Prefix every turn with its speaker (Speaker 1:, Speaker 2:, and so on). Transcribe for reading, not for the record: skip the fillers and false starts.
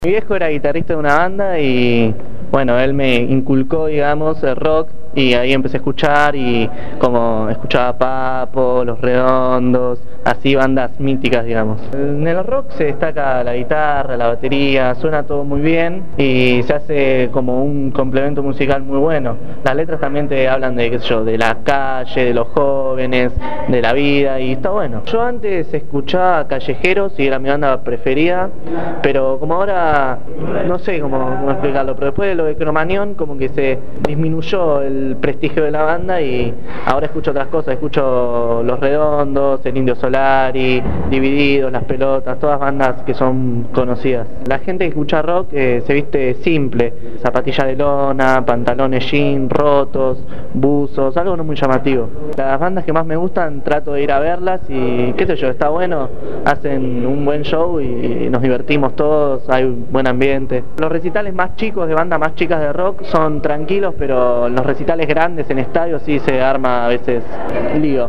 Speaker 1: Mi viejo era guitarrista de una banda y bueno, él me inculcó, digamos, el rock y ahí empecé a escuchar y como escuchaba Papo, Los Redondos, así bandas míticas, digamos. En el rock se destaca la guitarra, la batería, suena todo muy bien y se hace como un complemento musical muy bueno. Las letras también te hablan de, qué sé yo, de la calle, de los jóvenes, de la vida y está bueno. Yo antes escuchaba Callejeros y era mi banda preferida, pero como ahora no sé cómo explicarlo, pero después de lo de Cromañón como que se disminuyó el prestigio de la banda y ahora escucho otras cosas, escucho Los Redondos, El Indio Solari, Divididos, Las Pelotas, todas bandas que son conocidas. La gente que escucha rock se viste simple, zapatilla de lona, pantalones jean, rotos, buzos, algo no muy llamativo. Las bandas que más me gustan trato de ir a verlas y qué sé yo, está bueno, hacen un buen show y nos divertimos todos, hay un buen ambiente. Los recitales más chicos de bandas más chicas de rock son tranquilos, pero en los recitales grandes en estadios sí se arma a veces lío.